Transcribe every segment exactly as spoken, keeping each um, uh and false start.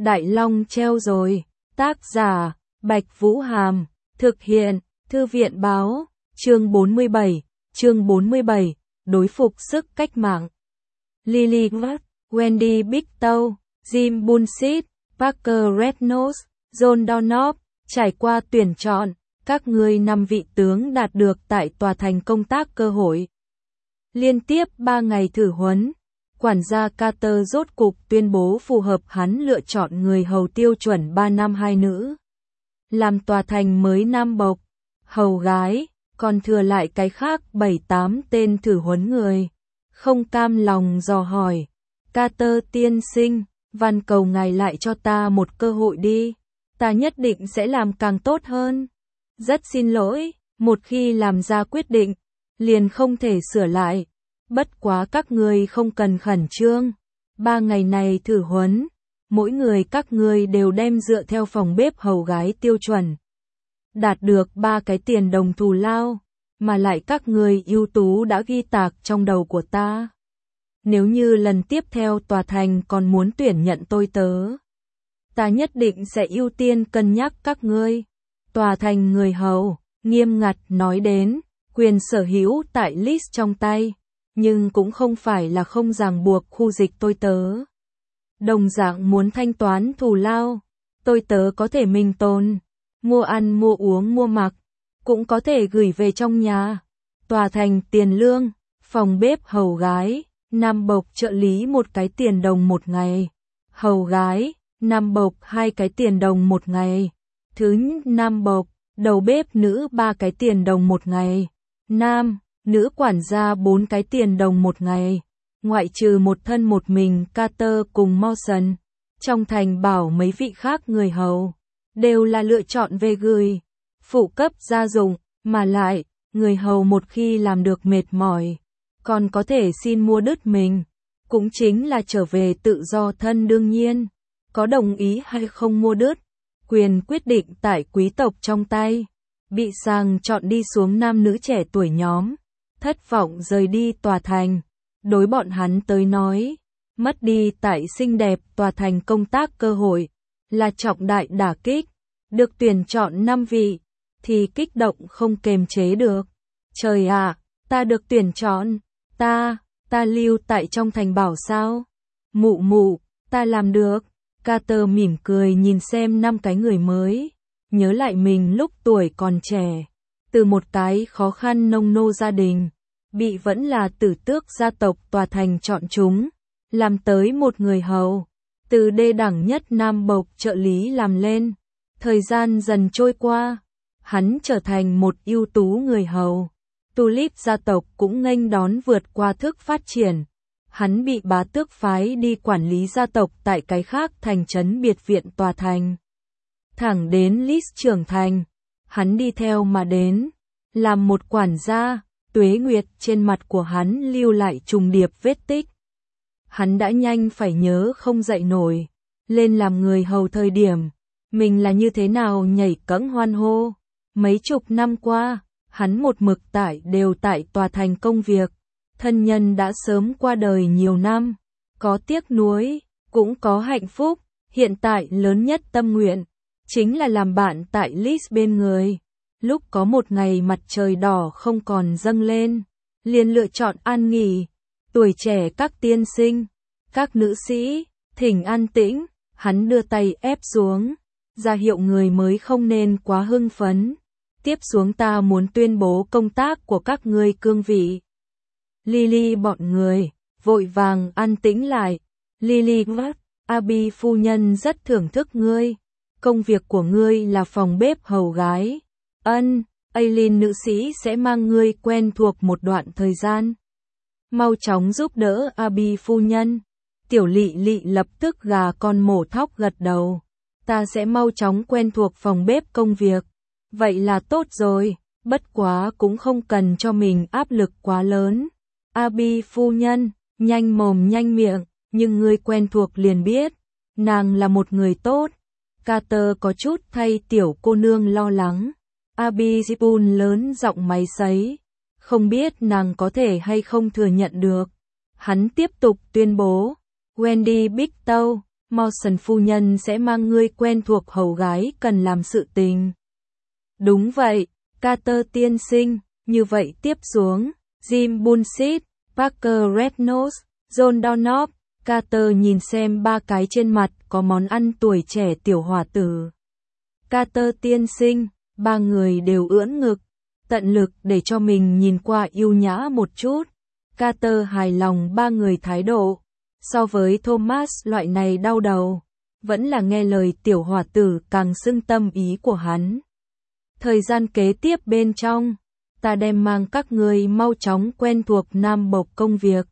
Đại Long treo rồi. Tác giả, Bạch Vũ Hàm. Thực hiện, Thư viện Báo. Chương bốn mươi bảy. Chương bốn mươi bảy. Đối phục sức cách mạng. Lily Watt, Wendy Bictou, Jim Bullshit, Parker Rednose, John Donoff. Trải qua tuyển chọn, các ngươi năm vị tướng đạt được tại tòa thành công tác cơ hội. Liên tiếp ba ngày thử huấn, quản gia Carter rốt cục tuyên bố phù hợp hắn lựa chọn người hầu tiêu chuẩn ba nam hai nữ. Làm tòa thành mới nam bộc, hầu gái, còn thừa lại cái khác bảy tám tên thử huấn người. Không cam lòng dò hỏi, Carter tiên sinh, van cầu ngài lại cho ta một cơ hội đi, ta nhất định sẽ làm càng tốt hơn. Rất xin lỗi, một khi làm ra quyết định, liền không thể sửa lại. Bất quá các ngươi không cần khẩn trương. Ba ngày này thử huấn, mỗi người các ngươi đều đem dựa theo phòng bếp hầu gái tiêu chuẩn. Đạt được ba cái tiền đồng thù lao, mà lại các ngươi ưu tú đã ghi tạc trong đầu của ta. Nếu như lần tiếp theo tòa thành còn muốn tuyển nhận tôi tớ, ta nhất định sẽ ưu tiên cân nhắc các ngươi. Tòa thành người hầu, nghiêm ngặt nói đến, quyền sở hữu tại list trong tay, nhưng cũng không phải là không ràng buộc khu dịch tôi tớ. Đồng dạng muốn thanh toán thù lao, tôi tớ có thể mình tồn, mua ăn mua uống mua mặc, cũng có thể gửi về trong nhà. Tòa thành tiền lương, phòng bếp hầu gái, nam bộc trợ lý một cái tiền đồng một ngày, hầu gái, nam bộc hai cái tiền đồng một ngày, thứ nam bộc, đầu bếp nữ ba cái tiền đồng một ngày, nam, nữ quản gia bốn cái tiền đồng một ngày, ngoại trừ một thân một mình Carter cùng Mawson. Trong thành bảo mấy vị khác người hầu, đều là lựa chọn về gửi, phụ cấp gia dụng, mà lại, người hầu một khi làm được mệt mỏi, còn có thể xin mua đứt mình, cũng chính là trở về tự do thân đương nhiên, có đồng ý hay không mua đứt, quyền quyết định tại quý tộc trong tay. Bị sàng chọn đi xuống nam nữ trẻ tuổi nhóm, thất vọng rời đi tòa thành, đối bọn hắn tới nói, mất đi tại xinh đẹp tòa thành công tác cơ hội, là trọng đại đả kích, được tuyển chọn năm vị, thì kích động không kềm chế được. Trời ạ, ta được tuyển chọn, ta, ta lưu tại trong thành bảo sao? Mụ mụ, ta làm được. Carter mỉm cười nhìn xem năm cái người mới, nhớ lại mình lúc tuổi còn trẻ, từ một cái khó khăn nông nô gia đình, bị vẫn là tử tước gia tộc tòa thành chọn chúng, làm tới một người hầu, từ đê đẳng nhất nam bộc trợ lý làm lên. Thời gian dần trôi qua, hắn trở thành một ưu tú người hầu. Tulip gia tộc cũng nghênh đón vượt qua thức phát triển. Hắn bị bá tước phái đi quản lý gia tộc tại cái khác thành trấn biệt viện tòa thành. Thẳng đến list trưởng thành, hắn đi theo mà đến, làm một quản gia, tuế nguyệt trên mặt của hắn lưu lại trùng điệp vết tích. Hắn đã nhanh phải nhớ không dậy nổi, lên làm người hầu thời điểm, mình là như thế nào nhảy cẫng hoan hô. Mấy chục năm qua, hắn một mực tại đều tại tòa thành công việc, thân nhân đã sớm qua đời nhiều năm, có tiếc nuối, cũng có hạnh phúc, hiện tại lớn nhất tâm nguyện, chính là làm bạn tại list bên người. Lúc có một ngày mặt trời đỏ không còn dâng lên, liền lựa chọn an nghỉ. Tuổi trẻ các tiên sinh, các nữ sĩ, thỉnh an tĩnh, hắn đưa tay ép xuống, ra hiệu người mới không nên quá hưng phấn. Tiếp xuống ta muốn tuyên bố công tác của các ngươi cương vị. Lily bọn người, vội vàng an tĩnh lại. Lily Watt, Abby phu nhân rất thưởng thức ngươi. Công việc của ngươi là phòng bếp hầu gái. Ân, Aileen nữ sĩ sẽ mang ngươi quen thuộc một đoạn thời gian. Mau chóng giúp đỡ Abby phu nhân. Tiểu Lị Lị lập tức gà con mổ thóc gật đầu. Ta sẽ mau chóng quen thuộc phòng bếp công việc. Vậy là tốt rồi, bất quá cũng không cần cho mình áp lực quá lớn. Abby phu nhân, nhanh mồm nhanh miệng, nhưng ngươi quen thuộc liền biết. Nàng là một người tốt. Carter có chút thay tiểu cô nương lo lắng. Abby Zipun lớn giọng máy sấy. Không biết nàng có thể hay không thừa nhận được. Hắn tiếp tục tuyên bố. Wendy Bictou, Mawson phu nhân sẽ mang ngươi quen thuộc hầu gái cần làm sự tình. Đúng vậy, Carter tiên sinh, như vậy tiếp xuống, Jim Bullshit, Parker Rednose, John Donoff, Carter nhìn xem ba cái trên mặt có món ăn tuổi trẻ tiểu hòa tử. Carter tiên sinh, ba người đều ưỡn ngực, tận lực để cho mình nhìn qua yêu nhã một chút. Carter hài lòng ba người thái độ. So với Thomas loại này đau đầu, vẫn là nghe lời tiểu hòa tử càng xưng tâm ý của hắn. Thời gian kế tiếp bên trong, ta đem mang các người mau chóng quen thuộc Nam Bộc công việc.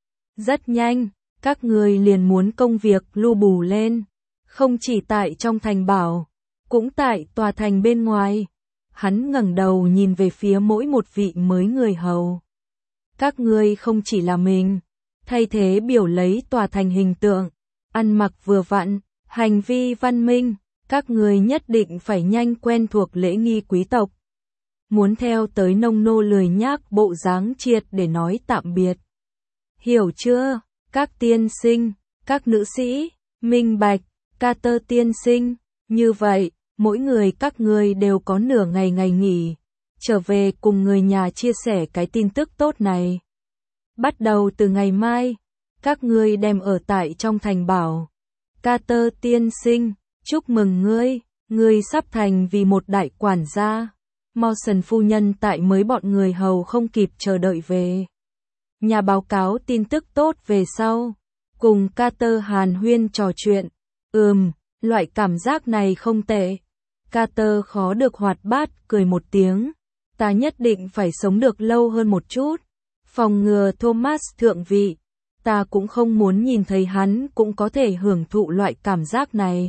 Rất nhanh, các người liền muốn công việc lu bù lên, không chỉ tại trong thành bảo, cũng tại tòa thành bên ngoài. Hắn ngẩng đầu nhìn về phía mỗi một vị mới người hầu. Các ngươi không chỉ là mình, thay thế biểu lấy tòa thành hình tượng, ăn mặc vừa vặn, hành vi văn minh, các người nhất định phải nhanh quen thuộc lễ nghi quý tộc. Muốn theo tới nông nô lười nhác bộ dáng triệt để nói tạm biệt. Hiểu chưa, các tiên sinh, các nữ sĩ, minh bạch, Carter tiên sinh, như vậy, mỗi người các người đều có nửa ngày ngày nghỉ, trở về cùng người nhà chia sẻ cái tin tức tốt này. Bắt đầu từ ngày mai, các ngươi đem ở tại trong thành bảo. Carter tiên sinh, chúc mừng ngươi, ngươi sắp thành vì một đại quản gia. Mawson phu nhân tại mới bọn người hầu không kịp chờ đợi về. Nhà báo cáo tin tức tốt về sau, cùng Carter hàn huyên trò chuyện. Ừm, loại cảm giác này không tệ. Carter khó được hoạt bát cười một tiếng. Ta nhất định phải sống được lâu hơn một chút. Phòng ngừa Thomas thượng vị, ta cũng không muốn nhìn thấy hắn cũng có thể hưởng thụ loại cảm giác này.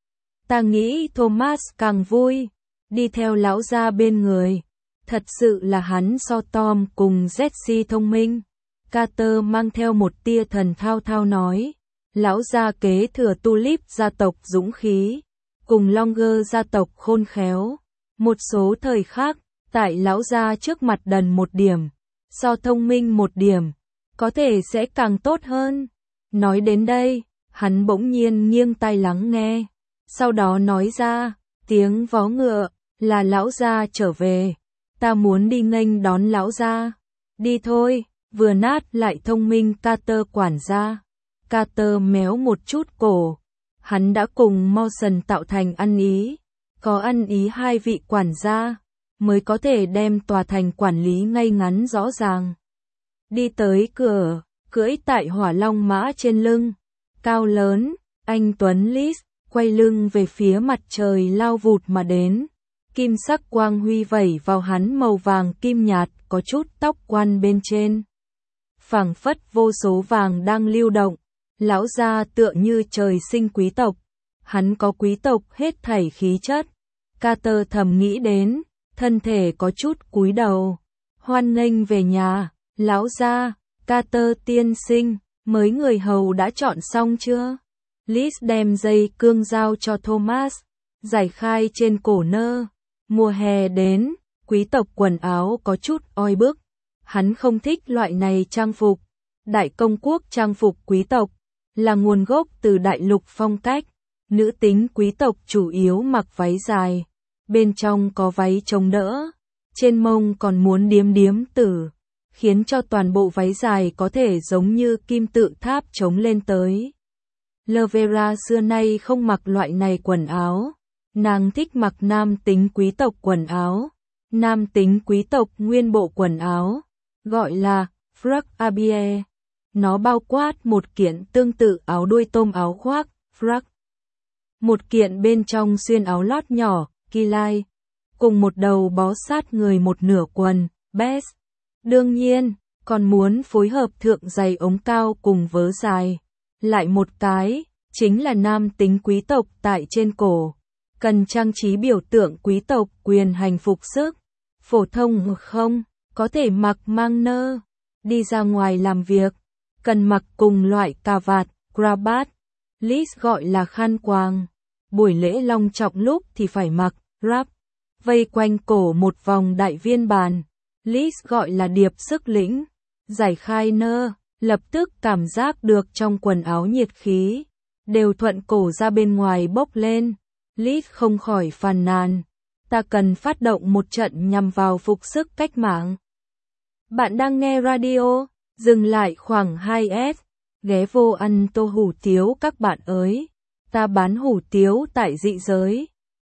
Ta nghĩ Thomas càng vui, đi theo lão gia bên người. Thật sự là hắn so Tom cùng Jesse thông minh. Carter mang theo một tia thần thao thao nói. Lão gia kế thừa Tulip gia tộc dũng khí, cùng Longer gia tộc khôn khéo. Một số thời khác, tại lão gia trước mặt đần một điểm, so thông minh một điểm, có thể sẽ càng tốt hơn. Nói đến đây, hắn bỗng nhiên nghiêng tai lắng nghe, sau đó nói ra, tiếng vó ngựa, là lão gia trở về, ta muốn đi nghênh đón lão gia. Đi thôi, vừa nát lại thông minh Carter quản gia. Carter méo một chút cổ, hắn đã cùng Mawson tạo thành ăn ý, có ăn ý hai vị quản gia, mới có thể đem tòa thành quản lý ngay ngắn rõ ràng. Đi tới cửa, cưỡi tại hỏa long mã trên lưng, cao lớn, anh Tuấn Lis, quay lưng về phía mặt trời lao vụt mà đến. Kim sắc quang huy vẩy vào hắn màu vàng kim nhạt có chút tóc quan bên trên. Phảng phất vô số vàng đang lưu động, lão gia tựa như trời sinh quý tộc. Hắn có quý tộc hết thảy khí chất. Carter thầm nghĩ đến, thân thể có chút cúi đầu. Hoan nghênh về nhà, lão gia. Carter tiên sinh, mới người hầu đã chọn xong chưa? Liz đem dây cương giao cho Thomas, giải khai trên cổ nơ. Mùa hè đến, quý tộc quần áo có chút oi bức. Hắn không thích loại này trang phục. Đại công quốc trang phục quý tộc là nguồn gốc từ đại lục phong cách. Nữ tính quý tộc chủ yếu mặc váy dài, bên trong có váy chống đỡ, trên mông còn muốn điếm điếm tử, khiến cho toàn bộ váy dài có thể giống như kim tự tháp chống lên tới. Lavera xưa nay không mặc loại này quần áo, nàng thích mặc nam tính quý tộc quần áo. Nam tính quý tộc nguyên bộ quần áo, gọi là frock habillé. Nó bao quát một kiện tương tự áo đuôi tôm áo khoác, frock. Một kiện bên trong xuyên áo lót nhỏ, kilai, cùng một đầu bó sát người một nửa quần, vest. Đương nhiên, còn muốn phối hợp thượng giày ống cao cùng vớ dài. Lại một cái, chính là nam tính quý tộc tại trên cổ. Cần trang trí biểu tượng quý tộc quyền hành phục sức. Phổ thông không, có thể mặc mang nơ. Đi ra ngoài làm việc, cần mặc cùng loại cà vạt, cravat. Liz gọi là khăn quàng. Buổi lễ long trọng lúc thì phải mặc wrap, vây quanh cổ một vòng đại viên bàn. Liz gọi là điệp sức lĩnh. Giải khai nơ, lập tức cảm giác được trong quần áo nhiệt khí. đều thuận cổ ra bên ngoài bốc lên. Lít không khỏi phàn nàn, ta cần phát động một trận nhằm vào phục sức cách mạng. Bạn đang nghe radio, dừng lại khoảng hai s, ghé vô ăn tô hủ tiếu các bạn ơi. Ta bán hủ tiếu tại Dị Giới.